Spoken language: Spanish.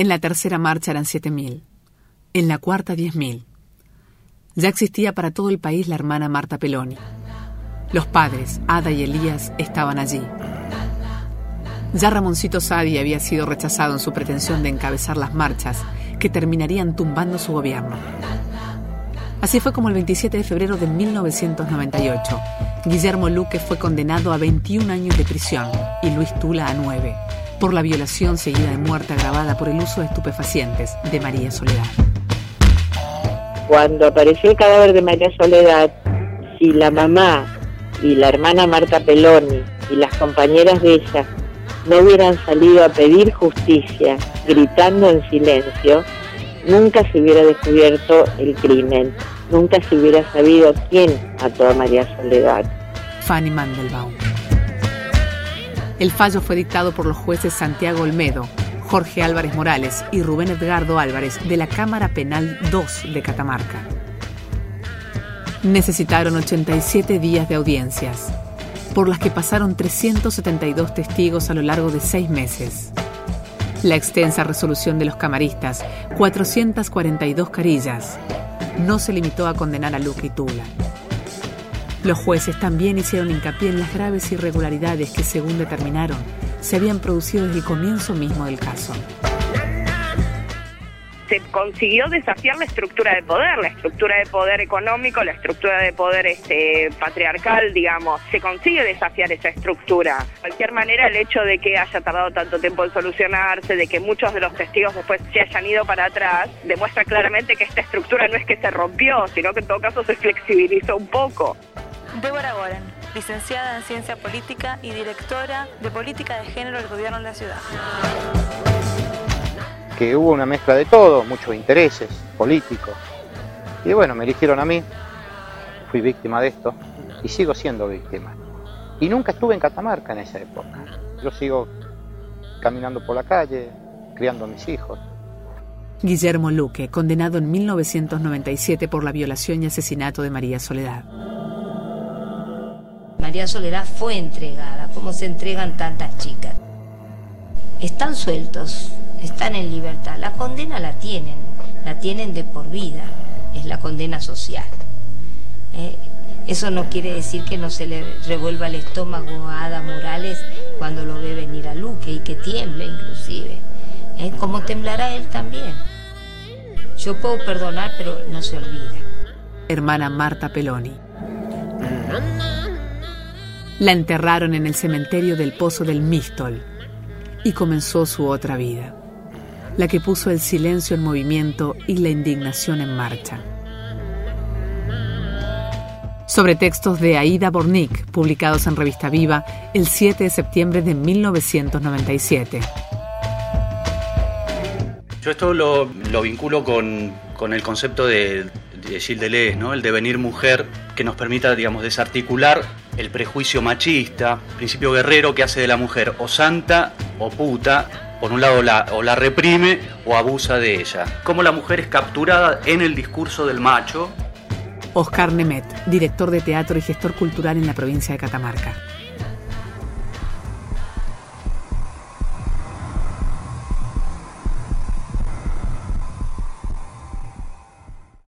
En la tercera marcha eran 7.000. En la cuarta, 10.000. Ya existía para todo el país la hermana Marta Peloni. Los padres, Ada y Elías, estaban allí. Ya Ramoncito Sadi había sido rechazado en su pretensión de encabezar las marchas que terminarían tumbando su gobierno. Así fue como el 27 de febrero de 1998, Guillermo Luque fue condenado a 21 años de prisión y Luis Tula a 9, por la violación seguida de muerte agravada por el uso de estupefacientes de María Soledad. Cuando apareció el cadáver de María Soledad, si la mamá y la hermana Marta Peloni y las compañeras de ella no hubieran salido a pedir justicia, gritando en silencio, nunca se hubiera descubierto el crimen, nunca se hubiera sabido quién mató a María Soledad. Fanny Mandelbaum. El fallo fue dictado por los jueces Santiago Olmedo, Jorge Álvarez Morales y Rubén Edgardo Álvarez de la Cámara Penal 2 de Catamarca. Necesitaron 87 días de audiencias, por las que pasaron 372 testigos a lo largo de 6 meses. La extensa resolución de los camaristas, 442 carillas, no se limitó a condenar a Luque y Tula. Los jueces también hicieron hincapié en las graves irregularidades que, según determinaron, se habían producido desde el comienzo mismo del caso. Se consiguió desafiar la estructura de poder económico, la estructura de poder patriarcal, digamos. Se consigue desafiar esa estructura. De cualquier manera, el hecho de que haya tardado tanto tiempo en solucionarse, de que muchos de los testigos después se hayan ido para atrás, demuestra claramente que esta estructura no es que se rompió, sino que en todo caso se flexibilizó un poco. Débora Goren, licenciada en Ciencia Política y directora de Política de Género del Gobierno de la Ciudad. Que hubo una mezcla de todo, muchos intereses políticos. Y bueno, me eligieron a mí, fui víctima de esto y sigo siendo víctima. Y nunca estuve en Catamarca en esa época. Yo sigo caminando por la calle, criando a mis hijos. Guillermo Luque, condenado en 1997 por la violación y asesinato de María Soledad. María Soledad fue entregada, como se entregan tantas chicas. Están sueltos, están en libertad. La condena la tienen de por vida, es la condena social. Eso no quiere decir que no se le revuelva el estómago a Ada Morales cuando lo ve venir a Luque y que tiemble inclusive, como temblará él también. Yo puedo perdonar, pero no se olvida. Hermana Marta Peloni. La enterraron en el cementerio del Pozo del Místol y comenzó su otra vida, la que puso el silencio en movimiento y la indignación en marcha. Sobre textos de Aida Bornik, publicados en Revista Viva el 7 de septiembre de 1997. Yo esto lo vinculo con el concepto de Gilles Deleuze, ¿no? El devenir mujer, que nos permita, digamos, desarticular el prejuicio machista, principio guerrero que hace de la mujer o santa o puta. Por un lado o la reprime o abusa de ella. Cómo la mujer es capturada en el discurso del macho. Oscar Nemet, director de teatro y gestor cultural en la provincia de Catamarca.